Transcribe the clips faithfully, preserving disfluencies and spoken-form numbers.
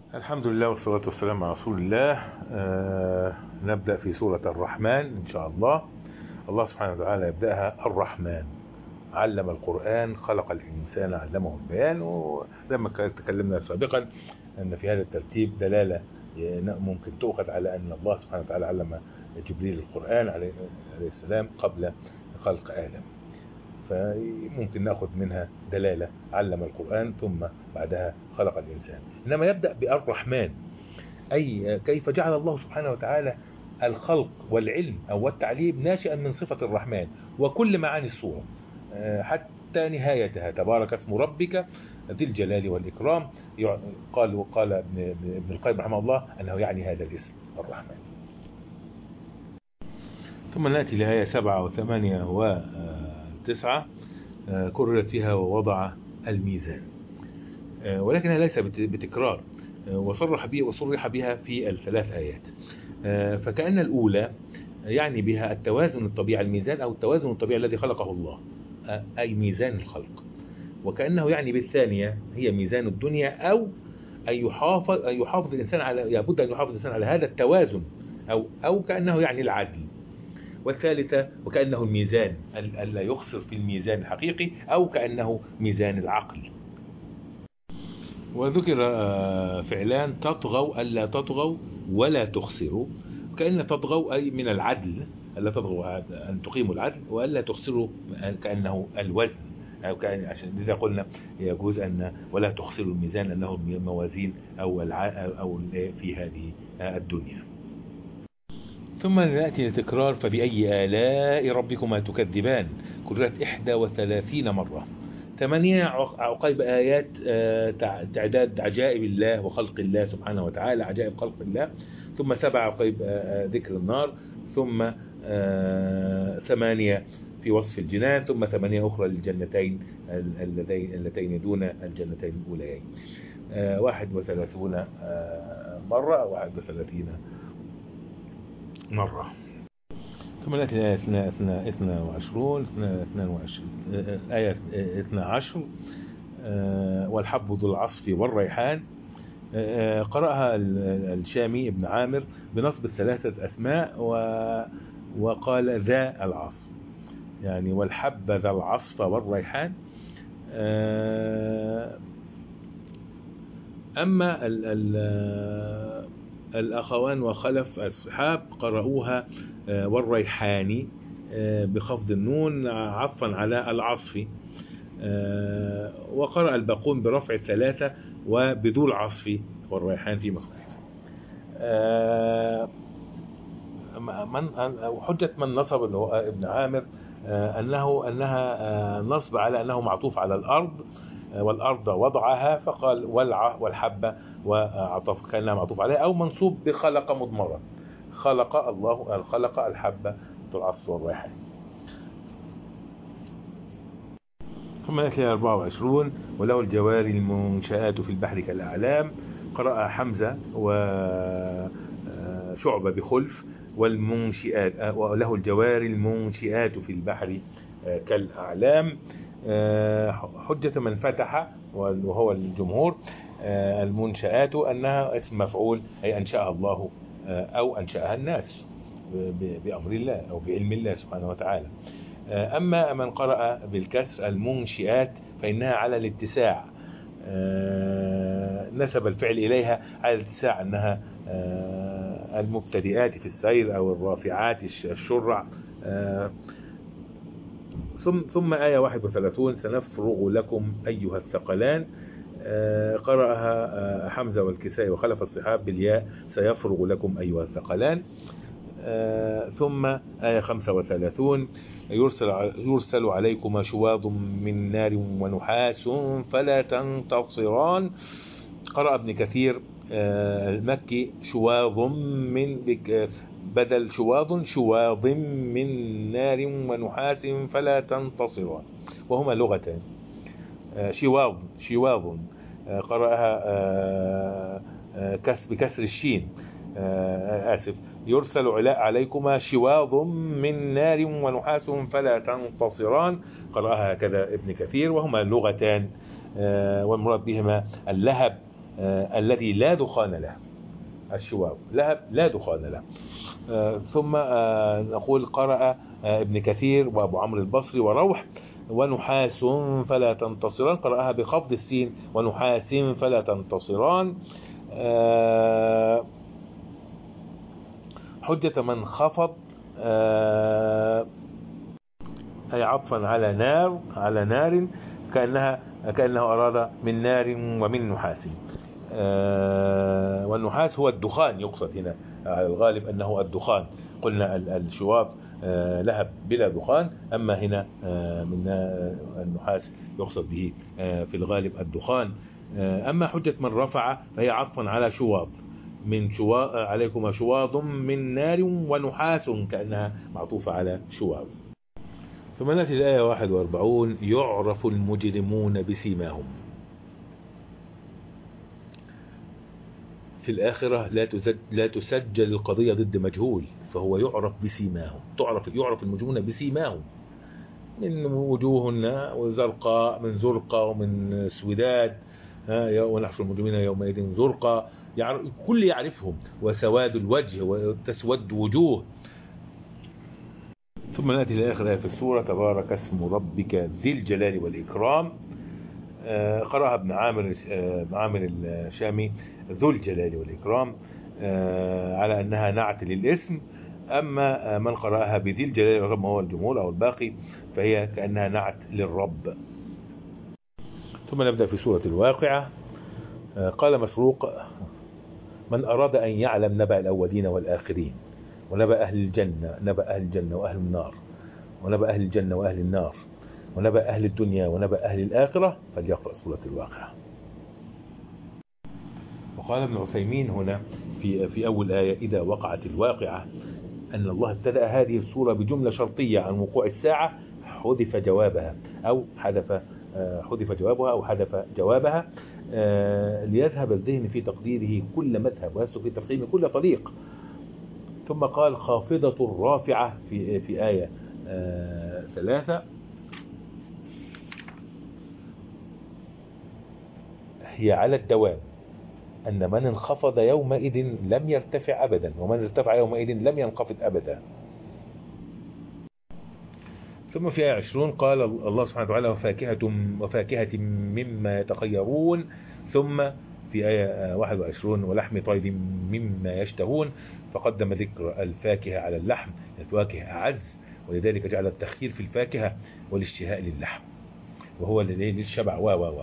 الحمد لله والصلاة والسلام على رسول الله. آه نبدأ في سورة الرحمن إن شاء الله. الله سبحانه وتعالى يبدأها الرحمن، علم القرآن، خلق الإنسان، علمه البيان. ولما تكلمنا سابقا أن في هذا الترتيب دلالة ممكن تؤخذ على أن الله سبحانه وتعالى علم جبريل القرآن عليه السلام قبل خلق آدم، فممكن نأخذ منها دلالة علم القرآن ثم بعدها خلق الإنسان. إنما يبدأ بالرحمن، أي كيف جعل الله سبحانه وتعالى الخلق والعلم أو التعليم ناشئا من صفة الرحمن وكل معاني الصورة حتى نهايتها. تبارك اسم ربك ذي الجلال والإكرام. قال وقال ابن القيم رحمه الله أنه يعني هذا الاسم الرحمن. ثم نأتي لآية سبعة وثمانية وتسعة كررت فيها ووضع الميزان، ولكنها ليس بتكرار، وصرح بها وصرح بها في الثلاث آيات. فكأن الأولى يعني بها التوازن الطبيعي، الميزان أو التوازن الطبيعي الذي خلقه الله، أي ميزان الخلق. وكأنه يعني بالثانية هي ميزان الدنيا، أو أن يحافظ, أن يحافظ الإنسان على لابد أن يحافظ الإنسان على هذا التوازن، أو أو كأنه يعني العدل. والثالثة وكأنه الميزان ألا يخسر في الميزان الحقيقي، أو كأنه ميزان العقل. وذكر فعلان: تطغوا ألا تطغوا ولا تخسروا. كأن تطغوا أي من العدل، ألا تطغوا أن تقيموا العدل، وألا تخسروا كأنه الوزن، أو كأن عشان لذا قلنا يجوز أن ولا تخسروا الميزان أنه موازين أو أو في هذه الدنيا. ثم نأتي لتكرار: فبأي آلاء ربكما تكذبان. كررت إحدى وثلاثين مرة، ثمانية عقيب آيات تعداد عجائب الله وخلق الله سبحانه وتعالى، عجائب خلق الله. ثم سبع عقيب ذكر النار، ثم ثمانية في وصف الجنان، ثم ثمانية أخرى للجنتين اللتين دون الجنتين الأوليين. واحد وثلاثون مرة أو واحد وثلاثين مرة. ثم نأتي الآية اثنى وعشرون آية اثنى عشر: والحب ذو العصف والريحان. قرأها الشامي ابن عامر بنصب الثلاثة أسماء وقال ذا العصف، يعني والحب ذا العصف والريحان. أما ال ال الأخوان وخلف الصحاب قرأوها والريحاني بخفض النون عطفا على العصف. وقرأ الباقون برفع الثلاثة وبذو العصف والريحان في مصحف. من حجة من نصب اللي هو ابن عامر أنه أنها نصب على أنه معطوف على الأرض، والأرض وضعها، فقال والع والحبة وعطف كأنها معطوف عليها، أو منصوب بخلق مضمرة، خلق الله خلق الحبة العصف والريحان. ثم نأتي أربعة وعشرون: وله الجوار المنشآت في البحر كالأعلام. قرأ حمزة وشعبة بخلف والمنشئات، وله الجوار المنشئات في البحر كالأعلام. حجة من فتح وهو الجمهور المنشآت أنها اسم مفعول، أي أنشأها الله أو أنشأها الناس بأمر الله أو بعلم الله سبحانه وتعالى. أما من قرأ بالكسر المنشئات فإنها على الاتساع، نسب الفعل إليها على الاتساع، أنها المبتدئات في السير أو الرافعات الشرع. ثم ثم آية واحد وثلاثون: سنفرغ لكم أيها الثقلان. قرأها حمزة والكسائي وخلف الصحاب بالياء: سيفرغ لكم أيها الثقلان. ثم آية خمسة وثلاثون: يرسل, يرسل عليكم شواظ من نار ونحاس فلا تنتصران. قرأ ابن كثير المكي شواظ من بدل شواظ شواظ من نار ونحاس فلا تنتصران، وهما لغتان. شواظ شواظ قرأها بكسر الشين، آسف، يرسل عليكما شواظ من نار ونحاس فلا تنتصران. قرأها هكذا ابن كثير، وهما لغتان، والمراد بهما اللهب آه الذي لا دخان له، الشواب لهب لا دخان له. آه ثم آه نقول قرأ آه ابن كثير وأبو عمرو البصري وروح ونحاس فلا تنتصران، قرأها بخفض السين ونحاس فلا تنتصران. آه حجة من خفض آه أي عطفا على نار، على نار كأنها كأنه أراد من نار ومن نحاس. آه والنحاس هو الدخان يقصد هنا، على الغالب أنه الدخان. قلنا الشواظ آه لهب بلا دخان، أما هنا آه من النحاس يقصد به آه في الغالب الدخان. آه أما حجة من رفع فهي عطفا على شواظ، من شوا... عليكم شواظ من نار ونحاس كأنها معطوفة على شواظ. ثم نأتي الآية واحد وأربعين يعرف المجرمون بسيماهم. في الآخرة لا تسجل, لا تسجل القضية ضد مجهول، فهو يعرف بسيماهم، تعرف يعرف المجرمون بسيماهم، من وجوهنا وزرقاء من زرقاء ومن سوداد، ونحشر المجرمين يومئذ زرقاء، يعني كل يعرفهم، وسواد الوجه وتسود وجوه. ثم نأتي لآخر آية في السورة تبارك اسم ربك ذي الجلال والإكرام. آه قرأها ابن عامر آه ابن عامر الشامي ذو الجلال والإكرام آه على أنها نعت للاسم، أما آه من قرأها بذي الجلال والإكرام هو الجمهور أو الباقي فهي كأنها نعت للرب. ثم نبدأ في سورة الواقعة. آه قال مسروق من أراد أن يعلم نبأ الأولين والآخرين ونبأ أهل الجنة، نبأ أهل الجنة وأهل النار، ونبأ أهل الجنة وأهل النار، ونبأ أهل الدنيا ونبأ أهل الآخرة، فليقرأ سورة الواقعة. وقال ابن عثيمين هنا في في أول آية إذا وقعت الواقعة أن الله ابتدأ هذه السورة بجملة شرطية عن وقوع الساعة حذف جوابها أو حذف حذف جوابها أو حذف جوابها ليذهب الذهن في تقديره كل مذهب ويسلك في تفخيم كل طريق. ثم قال خافضة رافعة في في آية آه ثلاثة هي على الدوام، أن من انخفض يومئذ لم يرتفع أبدا، ومن ارتفع يومئذ لم ينخفض أبدا. ثم في آية عشرون قال الله سبحانه وتعالى وفاكهة, وفاكهة مما يتخيرون. ثم في آية واحد وعشرين ولحم طير مما يشتهون، فقدم ذكر الفاكهة على اللحم، الفواكه أعز، ولذلك جعل التخيير في الفاكهة والاشتهاء للحم وهو للشبع و و و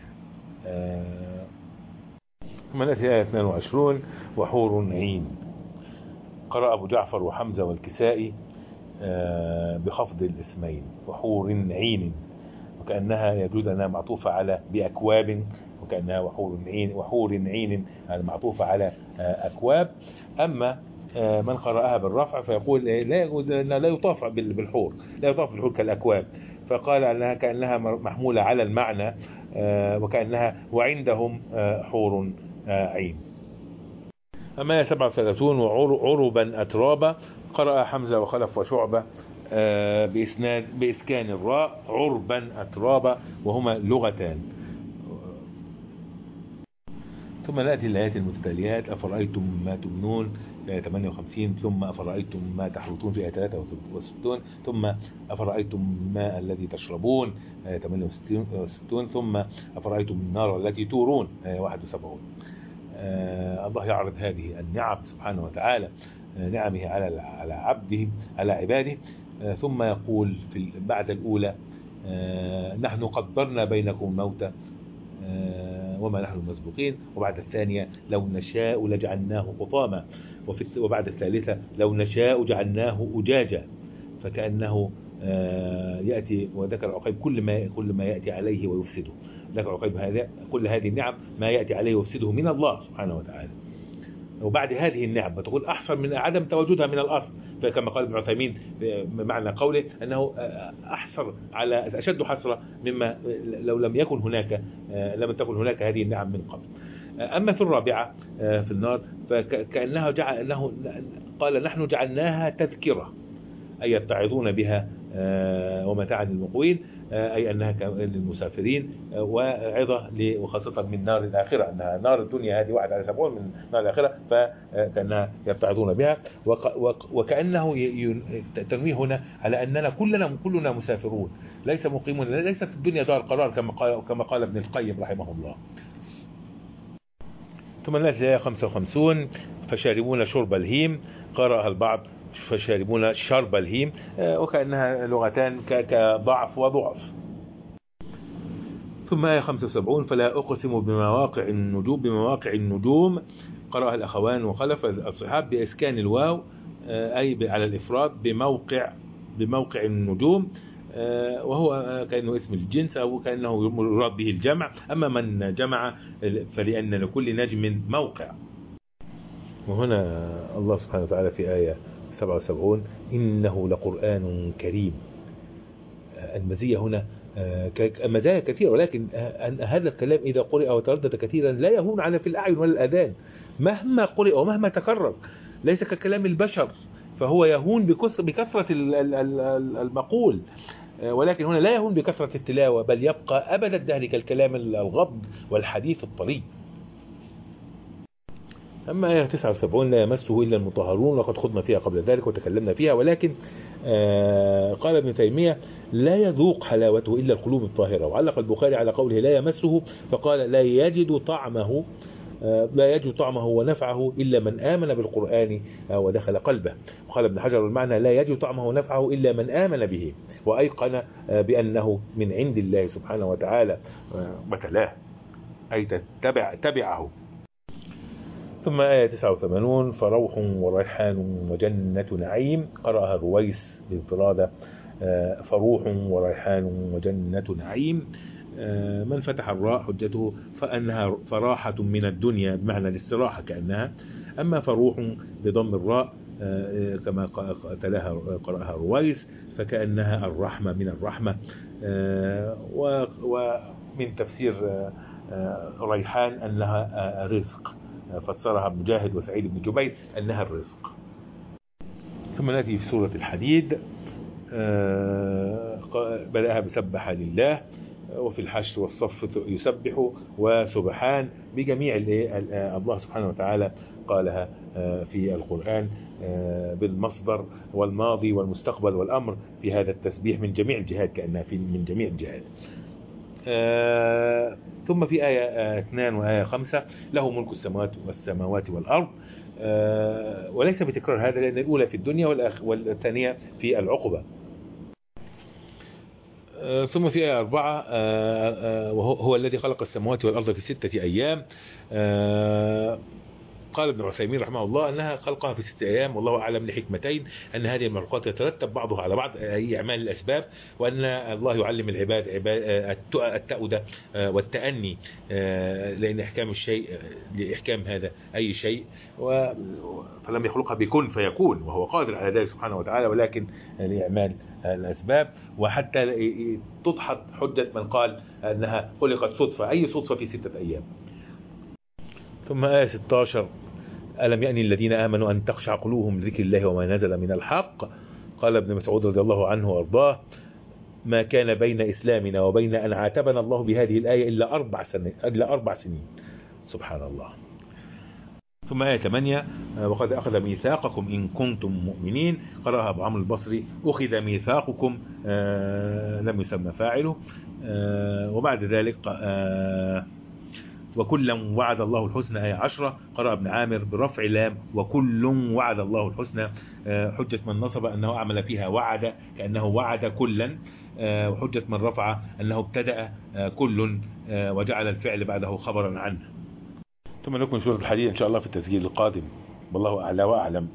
ثم نأتي آية اثنين وعشرين وحور عين. قرأ أبو جعفر وحمزة والكسائي بخفض الاسمين وحور عين، وكأنها يجوز أنها معطوفة على بأكواب، وكأنها وحور عين، وحور عين معطوفة على أكواب. أما من قرأها بالرفع فيقول لا يجوز، لا يطاف بالحور، لا يطاف بالحور كالأكواب، فقال أنها كأنها محمولة على المعنى وكأنها وعندهم حور عين. أما سبعة وثلاثون وعربا أترابا، قرأ حمزة وخلف وشعبة بإسناد بإسكان الراء عربا أترابا، وهما لغتان. ثم نأتي الآيات المتتاليات أفرأيتم ما تمنون في آية ثمانية وخمسين، ثم أفرأيتم ما تحرثون في آية ثلاثة وستين، ثم أفرأيتم ما الذي تشربون آية ثمانية وستين، ثم أفرأيتم النار التي تورون آية واحد وسبعين. آه الله يعرض هذه النعم سبحانه وتعالى، آه نعمه على على عبده على عباده، آه ثم يقول في بعد الأولى آه نحن قدرنا بينكم الموت آه وما نحن مسبوقين، وبعد الثانية لو نشاء لجعلناه حطاما، وبعد الثالثة لو نشاء جعلناه أجاجا، فكأنه آه يأتي وذكر عقيب كل ما كل ما يأتي عليه ويفسده، ذكر عقيب هذا كل هذه النعم ما يأتي عليه ويفسده من الله سبحانه وتعالى. وبعد هذه النعم بتقول أحسن من عدم تواجدها من الأصل، فكما قال ابن عثيمين معنى قوله أنه أحسر على أشد حسرة مما لو لم يكن هناك لم تكن هناك هذه النعم من قبل. أما في الرابعة في النار فكأنها جعل أنه قال نحن جعلناها تذكرة، أي يتعظون بها ومتاعا للمقوين، أي أنها للمسافرين وعظة وخاصة من نار الآخرة، أنها نار الدنيا هذه واحد على سبعون من نار الآخرة، فكأنها يبتعدون بها. وكأنه تنويه هنا على أننا كلنا كلنا مسافرون ليس مقيمون، ليست الدنيا دار قرار كما قال كما قال ابن القيم رحمه الله. ثم الآية خمسة وخمسين فشاربون شرب الهيم، قرأها البعض فشاربون شرب الهيم، وكأنها لغتان كضعف وضعف. ثم آية خمسة وسبعين فلا أقسم بمواقع النجوم، بمواقع النجوم قرأها الأخوان وخلف الصحاب بإسكان الواو أي على الإفراد، بموقع بموقع النجوم، وهو كأنه اسم الجنس أو كأنه يراد به الجمع. أما من جمع فلأن لكل نجم موقع. وهنا الله سبحانه وتعالى في آية سبعة وسبعين إنه لقرآن كريم. المزية هنا مزايا كثيرة، ولكن هذا الكلام إذا قرئ وتردد كثيرا لا يهون على في الأعين ولا الأذان مهما قرئ ومهما تكرر، ليس ككلام البشر فهو يهون بكثرة المقول، ولكن هنا لا يهون بكثرة التلاوة بل يبقى أبد الدهر كالكلام الغض والحديث الطريق. أما آية تسعة وسبعين لا يمسه إلا المطهرون، وقد خضنا فيها قبل ذلك وتكلمنا فيها، ولكن آه قال ابن تيمية لا يذوق حلاوته إلا القلوب الطاهرة. وعلق البخاري على قوله لا يمسه فقال لا يجد طعمه آه لا يجد طعمه ونفعه إلا من آمن بالقرآن آه ودخل قلبه. وقال ابن حجر المعنى لا يجد طعمه ونفعه إلا من آمن به وأيقن آه بأنه من عند الله سبحانه وتعالى آه وتلاه أي تتبع تبعه. ثم آية تسعة وثمانين فروح وريحان وجنة نعيم، قرأها رويس بالانفرادة فروح وريحان وجنة نعيم. من فتح الراء حجته فأنها فراحة من الدنيا بمعنى الاستراحة كأنها، أما فروح بضم الراء كما تلاها قرأها رويس فكأنها الرحمة من الرحمة. ومن تفسير ريحان أنها رزق، فسرها مجاهد وسعيد بن جبير أنها الرزق. ثم نأتي في سورة الحديد بدأها بسبح لله، وفي الحشر والصف يسبح وسبحان بجميع الله سبحانه وتعالى قالها في القرآن بالمصدر والماضي والمستقبل والأمر في هذا التسبيح من جميع الجهات كأنها في من جميع الجهات. آه ثم في آية آه اثنان وآية خمسة له ملك السماوات والسماوات والأرض، آه وليس بتكرار هذا لأن الأولى في الدنيا والثانية في العقبة. آه ثم في آية أربعة آه آه وهو هو الذي خلق السماوات والأرض في ستة أيام. آه قال ابن عثيمين رحمه الله أنها خلقها في ستة أيام، والله أعلم لحكمتين: أن هذه المخلوقات يترتب بعضها على بعض أي أعمال الأسباب، وأن الله يعلم العباد التأودة والتأني لأن إحكام الشيء لإحكام هذا أي شيء، فلم يخلقها بكن فيكون وهو قادر على ذلك سبحانه وتعالى، ولكن لإعمال الأسباب. وحتى تضحط حجة من قال أنها خلقت صدفة، أي صدفة في ستة أيام. ثم آية ستة عشر ألم يأن الذين آمنوا أن تخشع قلوبهم لذكر الله وما نزل من الحق. قال ابن مسعود رضي الله عنه وارضاه ما كان بين إسلامنا وبين أن عاتبنا الله بهذه الآية إلا أربع سنين إلا أربع سنين سبحان الله. ثم آية ثمانية وقد أخذ ميثاقكم إن كنتم مؤمنين، قرأها أبو عمرو البصري أخذ ميثاقكم آه لم يسمى فاعله. آه وبعد ذلك آه وكلا وعد الله الحسنى آية عشرة، قرأ ابن عامر برفع لام وكل وعد الله الحسنى، حجة من نصب أنه أعمل فيها وعد كأنه وعد كلا، وحجة من رفع أنه ابتدأ كل وجعل الفعل بعده خبرا عنه. ثم نكمل سورة الحديد إن شاء الله في التسجيل القادم، والله أعلى وأعلم.